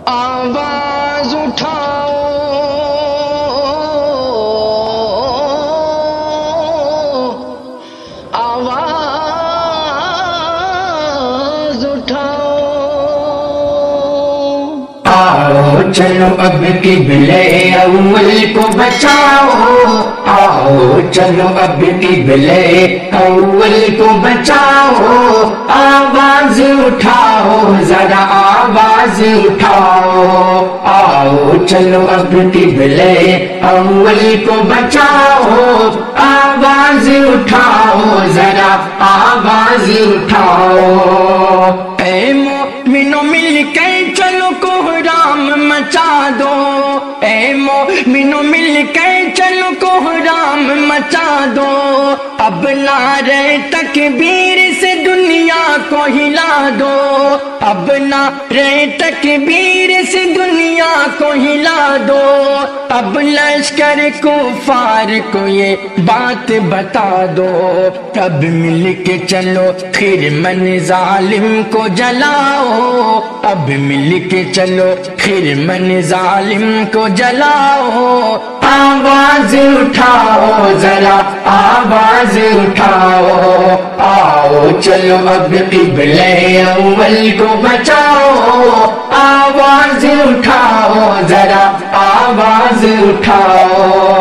آواز اٹھاؤ آواز اٹھاؤ آؤ چلو اب قبلہ اول کو بچاؤ آؤ چلو اب قبلہ اول کو بچاؤ آواز اٹھاؤ ذرا آواز اٹھاؤ آؤ چلو اب قبلہ اول کو بچاؤ آواز اٹھاؤ ذرا آواز اٹھاؤ اے مومنو مل کے چلو کوہرام مچا دو اے مومنو مل کے چلو کوہرام مچا دو اب نعرہ تکبیر سے دنیا کو ہلا دو اب نعرہ تکبیر سے دنیا کو ہلا دو اب لشکر کفار کو یہ بات بتا دو اب مل کے چلو خرمن ظالم کو جلاؤ اب مل کے چلو خرمن ظالم کو جلاؤ آواز اٹھاؤ ذرا آواز اٹھاؤ آؤ چلو اب قبلہ اول کو بچاؤ آواز اٹھاؤ ذرا آواز اٹھاؤ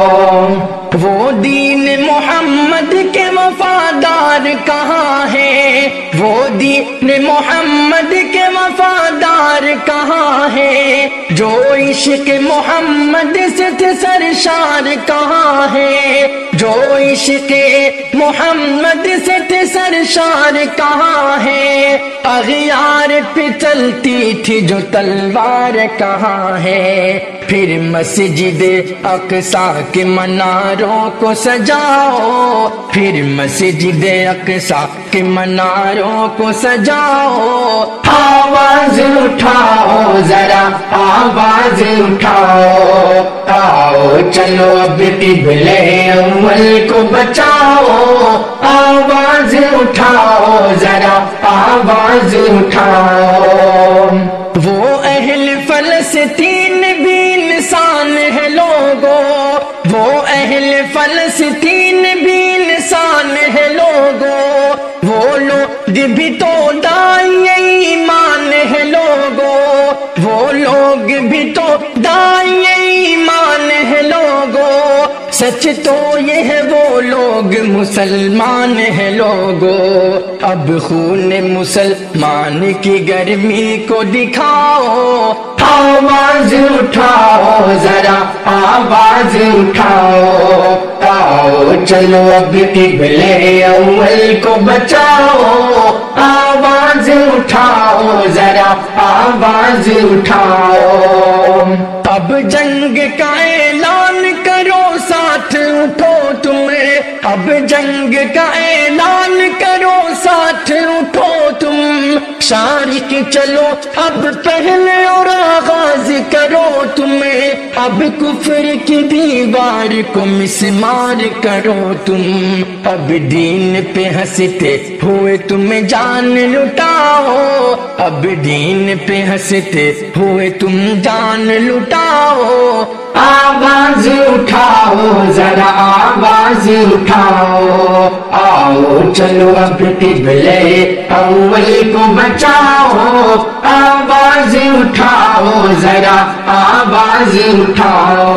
وہ دین محمد کے وفادار کہاں ہے وہ دین محمد کے وفادار کہاں ہے جو عشق محمد سے تھے سرشار کہاں ہے جو عشق محمد سے تھے سرشار کہاں ہے اغیار پہ چلتی تھی جو تلوار کہاں ہے پھر مسجد اقصی کے مناروں کو سجاؤ پھر مسجد اقصی کے مناروں کو سجاؤ آواز اٹھاؤ ذرا آواز اٹھاؤ آؤ چلو اب قبلہ اول کو بچاؤ آواز اٹھاؤ ذرا آواز اٹھاؤ وہ اہل فلسطین بھی انسان ہے لوگوں وہ اہل فلسطین بھی انسان ہے لوگوں وہ لوگ بھی تو داعی ایمان ہے لوگوں وہ لوگ بھی تو داعی ایمان ہے لوگوں سچ تو یہ ہے وہ لوگ مسلمان ہے لوگوں اب خون مسلمان کی گرمی کو دکھاؤ آواز اٹھاؤ ذرا آواز اٹھاؤ آؤ چلو اب قبلہ اول کو بچاؤ آواز اٹھاؤ ذرا آواز اٹھاؤ اب جنگ کا اعلان کرو ساتھ اٹھو تمہیں اب جنگ کا اعلان کرو ساتھ اٹھو تم شارق چلو اب پہلے اور آغاز کرو تمہیں اب کفر کی دیوار کو مسمار کرو تم اب دین پہ ہنستے ہوئے تم جان لٹاؤ اب دین پہ ہنستے ہوئے تم جان لٹاؤ آواز اٹھاؤ ذرا آواز اٹھاؤ آؤ چلو اب قبلہ اول کو بچاؤ آواز اٹھاؤ ذرا آواز اٹھاؤ